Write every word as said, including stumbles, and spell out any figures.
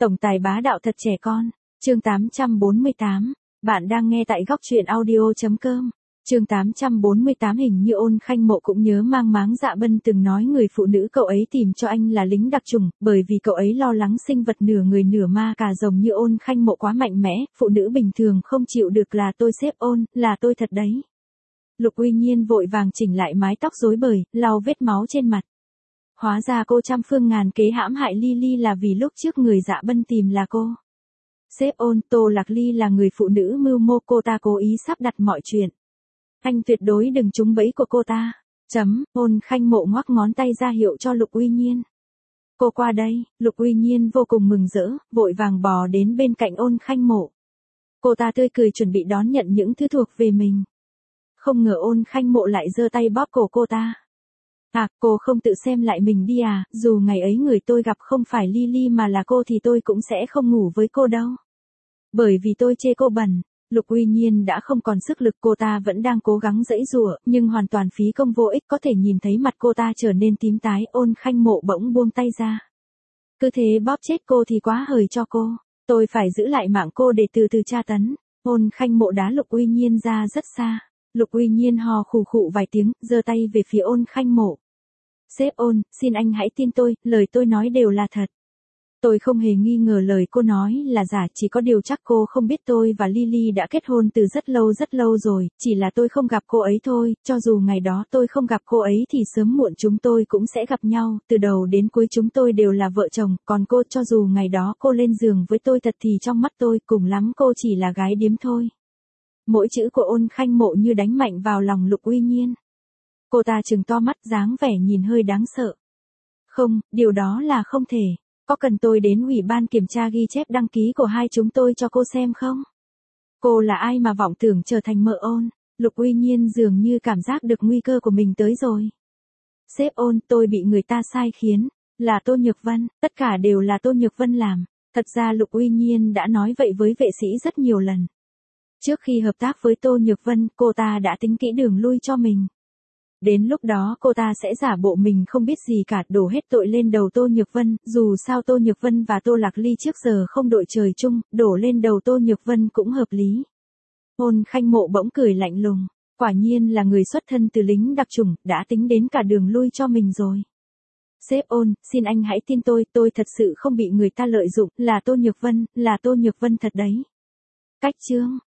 Tổng tài bá đạo thật trẻ con. Chương tám trăm bốn mươi tám. Bạn đang nghe tại góc truyện audio chấm com. Chương tám trăm bốn mươi tám. Hình như Ôn Khanh Mộ cũng nhớ mang máng Dạ Bân từng nói người phụ nữ cậu ấy tìm cho anh là lính đặc chủng, bởi vì cậu ấy lo lắng sinh vật nửa người nửa ma cả rồng như Ôn Khanh Mộ quá mạnh mẽ, phụ nữ bình thường không chịu được. Là tôi xếp Ôn, là tôi thật đấy. Lục Uy Nhiên vội vàng chỉnh lại mái tóc rối bời, lau vết máu trên mặt. Hóa ra cô trăm phương ngàn kế hãm hại Ly là vì lúc trước người Dạ Bân tìm là cô. Sếp Ôn, Tô Lạc Ly là người phụ nữ mưu mô, cô ta cố ý sắp đặt mọi chuyện. Anh tuyệt đối đừng trúng bẫy của cô ta. Chấm. Ôn Khanh Mộ ngoắc ngón tay ra hiệu cho Lục Uy Nhiên. Cô qua đây. Lục Uy Nhiên vô cùng mừng rỡ, vội vàng bò đến bên cạnh Ôn Khanh Mộ. Cô ta tươi cười chuẩn bị đón nhận những thứ thuộc về mình. Không ngờ Ôn Khanh Mộ lại giơ tay bóp cổ cô ta. À, cô không tự xem lại mình đi à, dù ngày ấy người tôi gặp không phải Ly mà là cô thì tôi cũng sẽ không ngủ với cô đâu. Bởi vì tôi chê cô bẩn. Lục Uy Nhiên đã không còn sức lực, cô ta vẫn đang cố gắng giãy giụa, nhưng hoàn toàn phí công vô ích, có thể nhìn thấy mặt cô ta trở nên tím tái. Ôn Khanh Mộ bỗng buông tay ra. Cứ thế bóp chết cô thì quá hời cho cô, tôi phải giữ lại mạng cô để từ từ tra tấn. Ôn Khanh Mộ đá Lục Uy Nhiên ra rất xa. Lục Uy Nhiên hò khù khụ vài tiếng, giơ tay về phía Ôn Khanh Mộ. Sếp Ôn, xin anh hãy tin tôi, lời tôi nói đều là thật. Tôi không hề nghi ngờ lời cô nói là giả, chỉ có điều chắc cô không biết tôi và Ly đã kết hôn từ rất lâu rất lâu rồi, chỉ là tôi không gặp cô ấy thôi, cho dù ngày đó tôi không gặp cô ấy thì sớm muộn chúng tôi cũng sẽ gặp nhau, từ đầu đến cuối chúng tôi đều là vợ chồng, còn cô cho dù ngày đó cô lên giường với tôi thật thì trong mắt tôi cùng lắm cô chỉ là gái điếm thôi. Mỗi chữ của Ôn Khanh Mộ như đánh mạnh vào lòng Lục Uy Nhiên. Cô ta trừng to mắt, dáng vẻ nhìn hơi đáng sợ. Không, điều đó là không thể. Có cần tôi đến ủy ban kiểm tra ghi chép đăng ký của hai chúng tôi cho cô xem không? Cô là ai mà vọng tưởng trở thành mợ Ôn? Lục Uy Nhiên dường như cảm giác được nguy cơ của mình tới rồi. Sếp Ôn, tôi bị người ta sai khiến. Là Tô Nhược Vân, tất cả đều là Tô Nhược Vân làm. Thật ra Lục Uy Nhiên đã nói vậy với vệ sĩ rất nhiều lần. Trước khi hợp tác với Tô Nhược Vân, cô ta đã tính kỹ đường lui cho mình. Đến lúc đó cô ta sẽ giả bộ mình không biết gì cả, đổ hết tội lên đầu Tô Nhược Vân, dù sao Tô Nhược Vân và Tô Lạc Ly trước giờ không đội trời chung, đổ lên đầu Tô Nhược Vân cũng hợp lý. Ôn Khanh Mộ bỗng cười lạnh lùng, quả nhiên là người xuất thân từ lính đặc chủng, đã tính đến cả đường lui cho mình rồi. Sếp Ôn, xin anh hãy tin tôi, tôi thật sự không bị người ta lợi dụng, là Tô Nhược Vân, là Tô Nhược Vân thật đấy. Cách chương.